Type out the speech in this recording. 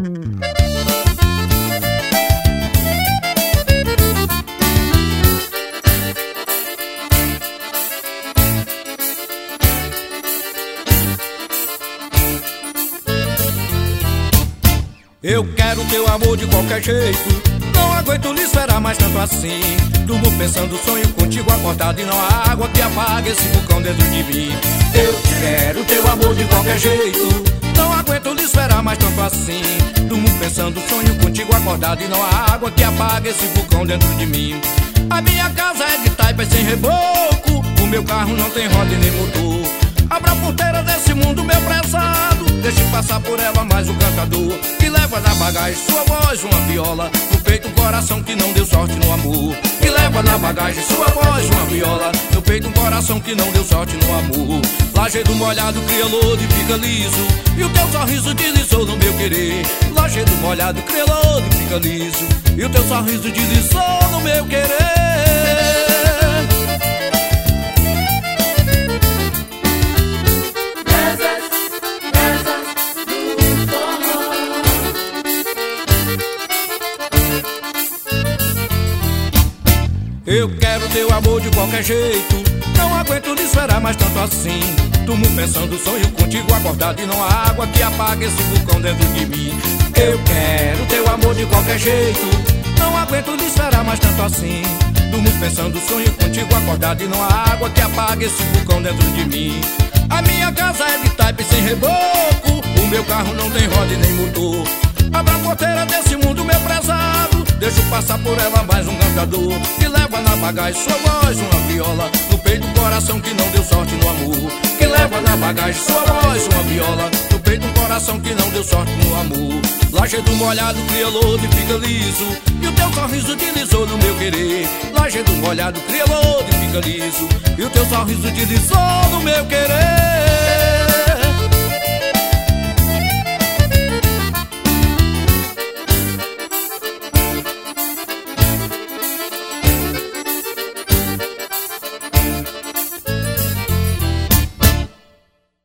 Eu quero teu amor de qualquer jeito, não aguento lhe esperar mais tanto assim. Durmo pensando, sonho contigo acordado e não há água que apague esse vulcão dentro de mim. Eu quero teu amor de qualquer jeito, não aguento lhe esperar mais tanto assim. Durmo pensando, sonho contigo acordado e não há água que apague esse vulcão dentro de mim. A minha casa é de taipa e sem reboco, o meu carro não tem roda e nem motor. Abra a porteira desse mundo, meu prezado, deixe passar por ela mais um cantador que leva na bagagem sua voz, uma viola, no peito um coração que não deu sorte no amor. Que leva na bagagem sua voz, uma viola, no peito um coração que não deu sorte no amor. Lajedo molhado cria lodo e fica liso, e o teu sorriso deslizou no meu querer. Lajedo molhado cria lodo e fica liso, e o teu sorriso deslizou no meu querer. Eu quero teu amor de qualquer jeito, não aguento lhe esperar mais tanto assim. Durmo pensando, sonho contigo acordado e não há água que apague esse vulcão dentro de mim. Eu quero teu amor de qualquer jeito, não aguento lhe esperar mais tanto assim. Durmo pensando, sonho contigo acordado e não há água que apague esse vulcão dentro de mim. A minha casa é de taipa e sem reboco, o meu carro não tem roda e nem motor. Abra a porteira desse mundo, meu prezado, deixo passar por ela mais um cantador que leva na bagagem sua voz, uma viola, no peito um coração que não deu sorte no amor. Que leva na bagagem sua voz, uma viola, no peito um coração que não deu sorte no amor. Lajedo molhado cria lodo e fica liso, e o teu sorriso deslizou no meu querer. Lajedo molhado cria lodo e fica liso, e o teu sorriso deslizou no meu querer.